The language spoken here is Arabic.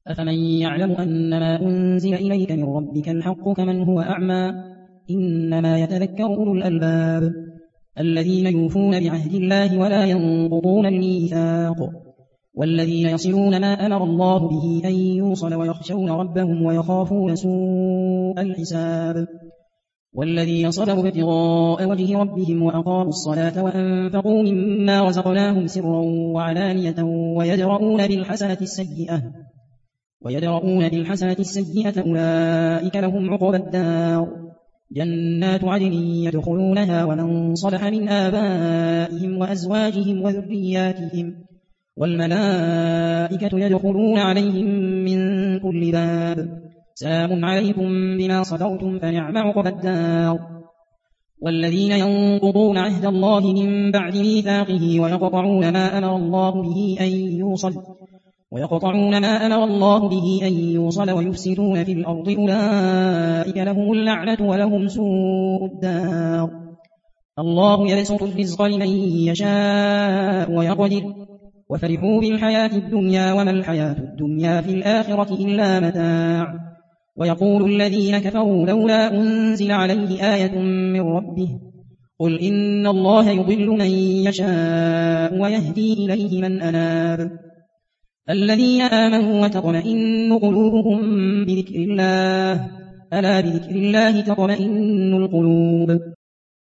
أفمن يعلم أنما أنزل إليك من ربك الحق كمن هو أعمى إنما يتذكر أولو الألباب الذين يوفون بعهد الله ولا ينقضون الميثاق والذين يصلون ما أمر الله به أن يوصل ويخشون ربهم ويخافون سوء الحساب والذين صبروا ابتغاء وجه ربهم وأقاموا الصلاة وأنفقوا مما رزقناهم سرا وعلانية ويدرؤون بالحسنة السيئة أولئك لهم عقبى الدار جنات عدن يدخلونها ومن صلح من آبائهم وأزواجهم وذرياتهم والملائكة يدخلون عليهم من كل باب سلام عليكم بما صبرتم فنعم عقبى الدار والذين ينقضون عهد الله من بعد ميثاقه ويقطعون ما أمر الله به أن يوصل ويفسدون في الأرض أولئك لهم اللعنة ولهم سوء الدار الله يبسط الرزق لمن يشاء ويقدر وفرحوا بالحياة الدنيا وما الحياة الدنيا في الآخرة إلا متاع ويقول الذين كفروا لولا أنزل عليه آية من ربه قل إن الله يضل من يشاء ويهدي إليه من أناب الذين آمنوا وتطمئن قلوبهم بذكر الله ألا بذكر الله تطمئن القلوب